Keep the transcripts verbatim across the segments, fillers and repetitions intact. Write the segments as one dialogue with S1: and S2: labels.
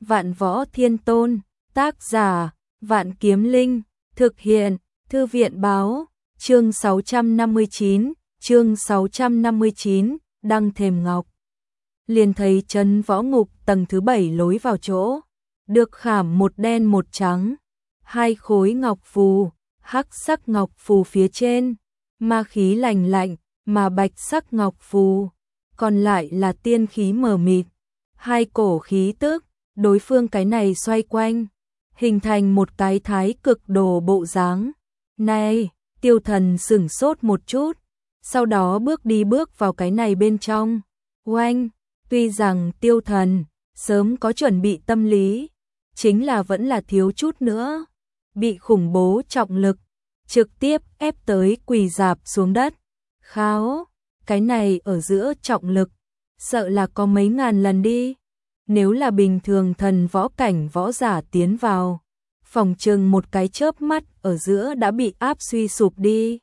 S1: Vạn Võ Thiên Tôn, tác giả, Vạn Kiếm Linh, thực hiện, Thư viện báo, chương sáu trăm năm mươi chín, chương sáu trăm năm mươi chín, đăng thềm ngọc. Liền thấy trấn võ ngục tầng thứ bảy lối vào chỗ, được khảm một đen một trắng, hai khối ngọc phù, hắc sắc ngọc phù phía trên, ma khí lành lạnh, mà bạch sắc ngọc phù, còn lại là tiên khí mờ mịt, hai cổ khí tức, đối phương cái này xoay quanh, hình thành một cái thái cực đồ bộ dáng. Này, Tiêu Thần sửng sốt một chút, sau đó bước đi bước vào cái này bên trong. Oanh, tuy rằng Tiêu Thần sớm có chuẩn bị tâm lý, chính là vẫn là thiếu chút nữa, bị khủng bố trọng lực, trực tiếp ép tới quỳ rạp xuống đất. Kháo, cái này ở giữa trọng lực, sợ là có mấy ngàn lần đi. Nếu là bình thường thần võ cảnh võ giả tiến vào, phòng trừng một cái chớp mắt ở giữa đã bị áp suy sụp đi.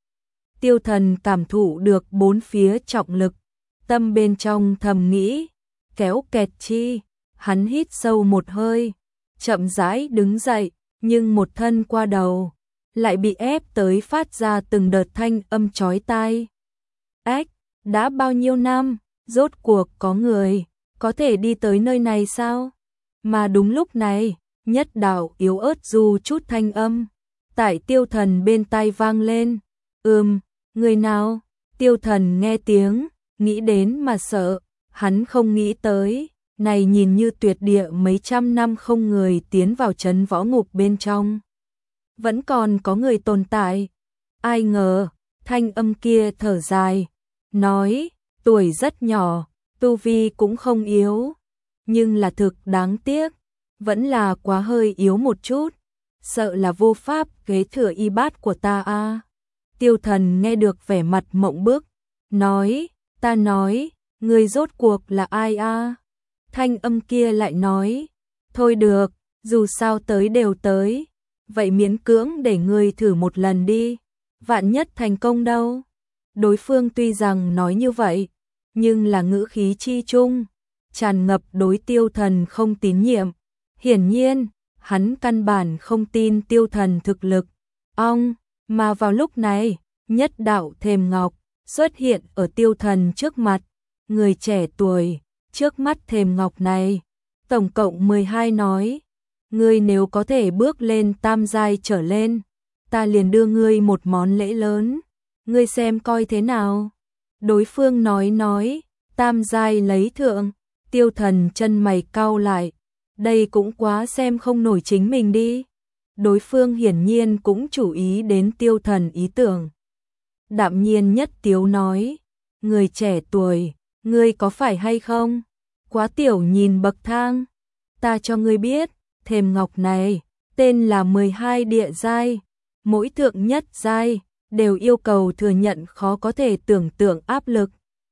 S1: Tiêu Thần cảm thụ được bốn phía trọng lực, tâm bên trong thầm nghĩ, kéo kẹt chi, hắn hít sâu một hơi, chậm rãi đứng dậy, nhưng một thân qua đầu, lại bị ép tới phát ra từng đợt thanh âm chói tai. Ách, đã bao nhiêu năm, rốt cuộc có người có thể đi tới nơi này sao? Mà đúng lúc này, nhất đạo yếu ớt du chút thanh âm, tại Tiêu Thần bên tai vang lên. Ừm, người nào? Tiêu Thần nghe tiếng, nghĩ đến mà sợ, hắn không nghĩ tới, này nhìn như tuyệt địa mấy trăm năm không người tiến vào trấn võ ngục bên trong. Vẫn còn có người tồn tại. Ai ngờ, thanh âm kia thở dài, nói, tuổi rất nhỏ, tu vi cũng không yếu, nhưng là thực đáng tiếc, vẫn là quá hơi yếu một chút, sợ là vô pháp kế thừa y bát của ta a. À. Tiêu Thần nghe được vẻ mặt mộng bức, nói, ta nói, người rốt cuộc là ai a? À? Thanh âm kia lại nói, thôi được, dù sao tới đều tới, vậy miễn cưỡng để người thử một lần đi, vạn nhất thành công đâu. Đối phương tuy rằng nói như vậy, nhưng là ngữ khí chi chung, tràn ngập đối Tiêu Thần không tín nhiệm. Hiển nhiên, hắn căn bản không tin Tiêu Thần thực lực. Ong, mà vào lúc này, nhất đạo thềm ngọc xuất hiện ở Tiêu Thần trước mặt. Người trẻ tuổi, trước mắt thềm ngọc này, tổng cộng mười hai nói. Ngươi nếu có thể bước lên tam giai trở lên, ta liền đưa ngươi một món lễ lớn. Ngươi xem coi thế nào? Đối phương nói nói, tam giai lấy thượng. Tiêu Thần chân mày cau lại, đây cũng quá xem không nổi chính mình đi. Đối phương hiển nhiên cũng chú ý đến Tiêu Thần ý tưởng. Đạm nhiên nhất tiếu nói, người trẻ tuổi, ngươi có phải hay không? Quá tiểu nhìn bậc thang. Ta cho ngươi biết, thềm ngọc này, tên là mười hai địa giai, mỗi thượng nhất giai, đều yêu cầu thừa nhận khó có thể tưởng tượng áp lực.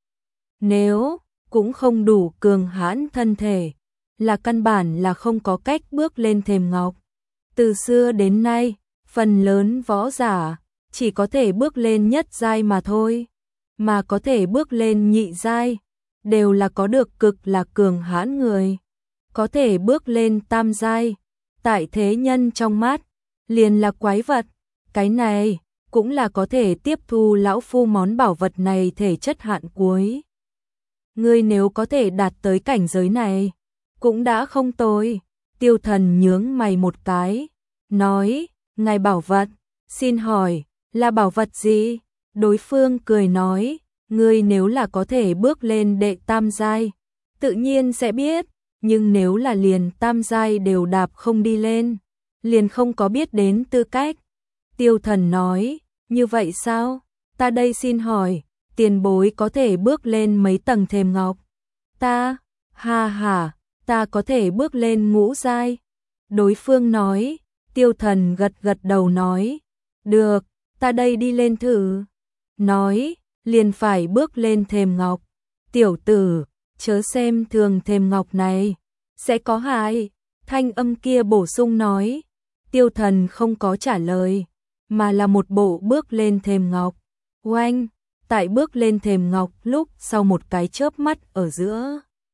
S1: Nếu cũng không đủ cường hãn thân thể, là căn bản là không có cách bước lên thềm ngọc. Từ xưa đến nay, phần lớn võ giả chỉ có thể bước lên nhất giai mà thôi, mà có thể bước lên nhị giai, đều là có được cực là cường hãn người. Có thể bước lên tam giai, tại thế nhân trong mắt, liền là quái vật. Cái này cũng là có thể tiếp thu lão phu món bảo vật này thể chất hạn cuối. Ngươi nếu có thể đạt tới cảnh giới này, cũng đã không tồi. Tiêu Thần nhướng mày một cái, nói, ngài bảo vật, xin hỏi, là bảo vật gì? Đối phương cười nói, ngươi nếu là có thể bước lên đệ tam giai, tự nhiên sẽ biết, nhưng nếu là liền tam giai đều đạp không đi lên, liền không có biết đến tư cách. Tiêu Thần nói, như vậy sao? Ta đây xin hỏi, tiền bối có thể bước lên mấy tầng thềm ngọc? Ta, ha ha, ta có thể bước lên ngũ giai. Đối phương nói, Tiêu Thần gật gật đầu nói, được, ta đây đi lên thử. Nói, liền phải bước lên thềm ngọc. Tiểu tử, chớ xem thường thềm ngọc này, sẽ có hại. Thanh âm kia bổ sung nói. Tiêu Thần không có trả lời, mà là một bộ bước lên thềm ngọc. Oanh, tại bước lên thềm ngọc lúc sau một cái chớp mắt ở giữa.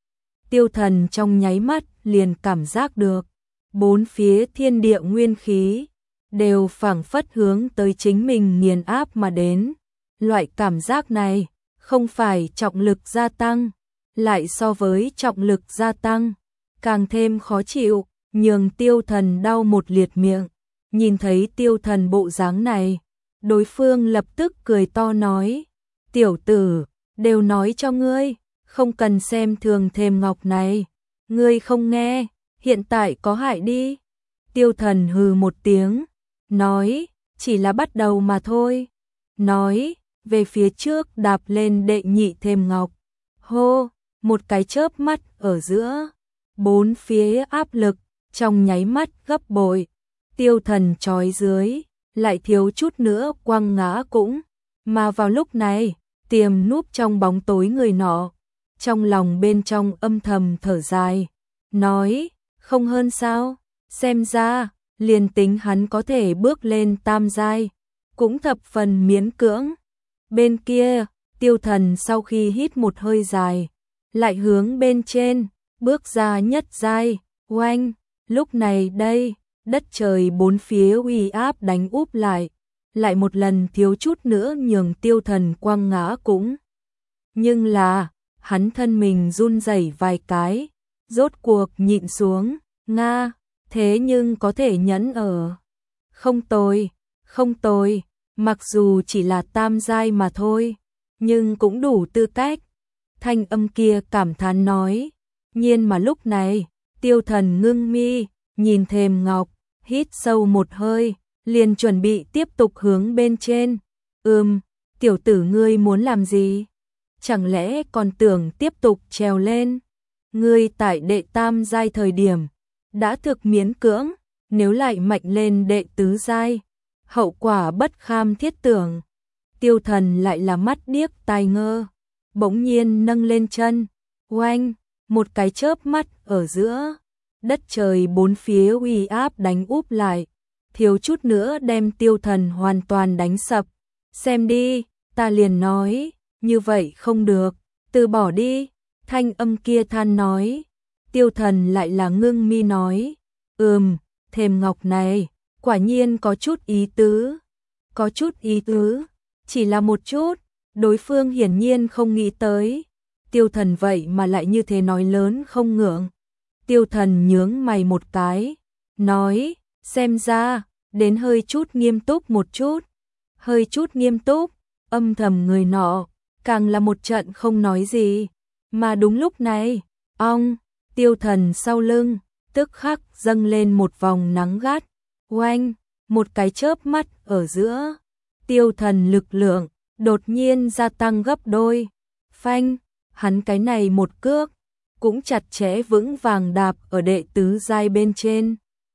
S1: Tiêu Thần trong nháy mắt liền cảm giác được, bốn phía thiên địa nguyên khí đều phảng phất hướng tới chính mình nghiền áp mà đến. Loại cảm giác này không phải trọng lực gia tăng, lại so với trọng lực gia tăng càng thêm khó chịu, nhường Tiêu Thần đau một liệt miệng. Nhìn thấy Tiêu Thần bộ dáng này, đối phương lập tức cười to nói, tiểu tử, đều nói cho ngươi, không cần xem thường Thềm Ngọc này, ngươi không nghe, hiện tại có hại đi. Tiêu Thần hừ một tiếng, nói, chỉ là bắt đầu mà thôi. Nói, về phía trước đạp lên đệ nhị Thềm Ngọc. Hô, một cái chớp mắt ở giữa, bốn phía áp lực, trong nháy mắt gấp bội. Tiêu Thần trói dưới, lại thiếu chút nữa quăng ngã cũng. Mà vào lúc này, tiềm núp trong bóng tối người nọ, trong lòng bên trong âm thầm thở dài, nói, không hơn sao, xem ra, liền tính hắn có thể bước lên tam giai, cũng thập phần miễn cưỡng. Bên kia, Tiêu Thần sau khi hít một hơi dài, lại hướng bên trên, bước ra nhất giai, oanh, lúc này đây, đất trời bốn phía uy áp đánh úp lại, lại một lần thiếu chút nữa nhường Tiêu Thần quăng ngã cũng. Nhưng là, hắn thân mình run rẩy vài cái, rốt cuộc nhịn xuống, nga, thế nhưng có thể nhẫn ở. Không tồi, không tồi, mặc dù chỉ là tam giai mà thôi, nhưng cũng đủ tư cách. Thanh âm kia cảm thán nói, nhiên mà lúc này, Tiêu Thần ngưng mi, nhìn Thềm Ngọc, hít sâu một hơi, liền chuẩn bị tiếp tục hướng bên trên. Ừm, tiểu tử ngươi muốn làm gì? Chẳng lẽ còn tưởng tiếp tục trèo lên? Ngươi tại đệ tam giai thời điểm, đã thực miễn cưỡng, nếu lại mạnh lên đệ tứ giai, hậu quả bất kham thiết tưởng. Tiêu Thần lại là mắt điếc tai ngơ, bỗng nhiên nâng lên chân, oanh, một cái chớp mắt ở giữa, đất trời bốn phía uy áp đánh úp lại, thiếu chút nữa đem Tiêu Thần hoàn toàn đánh sập. Xem đi, ta liền nói, như vậy không được, từ bỏ đi. Thanh âm kia than nói. Tiêu Thần lại là ngưng mi nói, ừm, Thềm Ngọc này, quả nhiên có chút ý tứ. Có chút ý tứ, chỉ là một chút, đối phương hiển nhiên không nghĩ tới. Tiêu Thần vậy mà lại như thế nói lớn không ngượng. Tiêu Thần nhướng mày một cái, nói, xem ra, đến hơi chút nghiêm túc một chút. Hơi chút nghiêm túc, âm thầm người nọ, càng là một trận không nói gì. Mà đúng lúc này, ong, Tiêu Thần sau lưng, tức khắc dâng lên một vòng nắng gắt, oanh, một cái chớp mắt ở giữa. Tiêu Thần lực lượng, đột nhiên gia tăng gấp đôi, phanh, hắn cái này một cước, cũng chặt chẽ vững vàng đạp ở đệ tứ giai bên trên.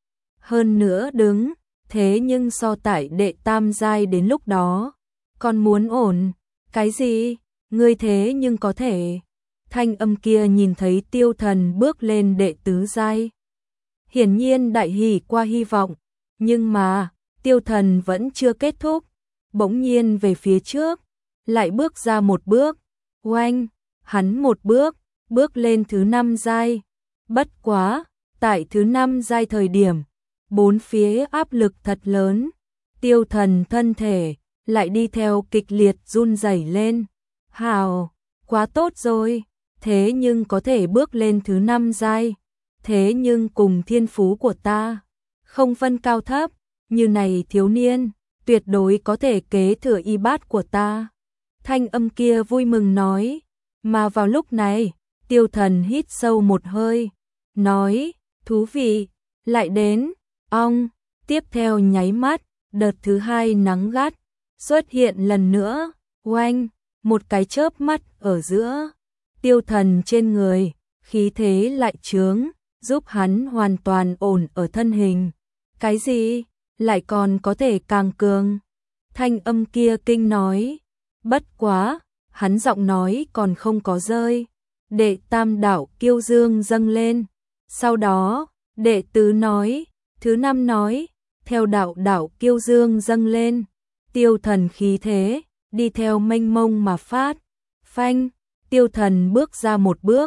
S1: Hơn nữa đứng, thế nhưng so tại đệ tam giai đến lúc đó, còn muốn ổn, cái gì, ngươi thế nhưng có thể. Thanh âm kia nhìn thấy Tiêu Thần bước lên đệ tứ giai, hiển nhiên đại hỉ qua hy vọng, nhưng mà, Tiêu Thần vẫn chưa kết thúc, bỗng nhiên về phía trước, lại bước ra một bước, oanh, hắn một bước, bước lên thứ năm giai. Bất quá, tại thứ năm giai thời điểm, bốn phía áp lực thật lớn, Tiêu Thần thân thể lại đi theo kịch liệt run rẩy lên. Hào, quá tốt rồi, thế nhưng có thể bước lên thứ năm giai, thế nhưng cùng thiên phú của ta không phân cao thấp, như này thiếu niên, tuyệt đối có thể kế thừa y bát của ta. Thanh âm kia vui mừng nói, mà vào lúc này, Tiêu Thần hít sâu một hơi, nói, thú vị, lại đến, ong, tiếp theo nháy mắt, đợt thứ hai nắng gắt, xuất hiện lần nữa, oanh, một cái chớp mắt ở giữa, Tiêu Thần trên người, khí thế lại chướng, giúp hắn hoàn toàn ổn ở thân hình. Cái gì? Lại còn có thể càng cường? Thanh âm kia kinh nói, bất quá, hắn giọng nói còn không có rơi. Đệ tam đạo kiêu dương dâng lên, sau đó, đệ tứ nói, thứ năm nói, theo đạo đạo kiêu dương dâng lên, Tiêu Thần khí thế, đi theo mênh mông mà phát, phanh, Tiêu Thần bước ra một bước,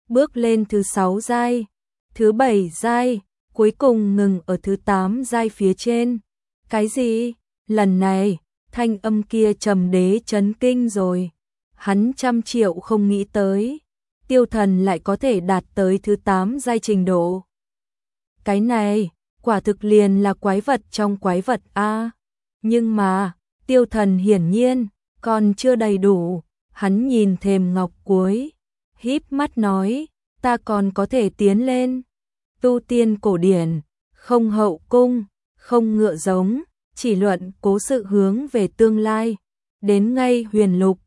S1: bước lên thứ sáu giai, thứ bảy giai, cuối cùng ngừng ở thứ tám giai phía trên. Cái gì? Lần này, thanh âm kia Trầm Đế chấn kinh rồi. Hắn trăm triệu không nghĩ tới, Tiêu Thần lại có thể đạt tới thứ tám giai trình độ. Cái này, quả thực liền là quái vật trong quái vật a. Nhưng mà, Tiêu Thần hiển nhiên còn chưa đầy đủ, hắn nhìn thềm ngọc cuối, híp mắt nói, ta còn có thể tiến lên. Tu tiên cổ điển, không hậu cung, không ngựa giống, chỉ luận cố sự hướng về tương lai, đến ngay huyền lục,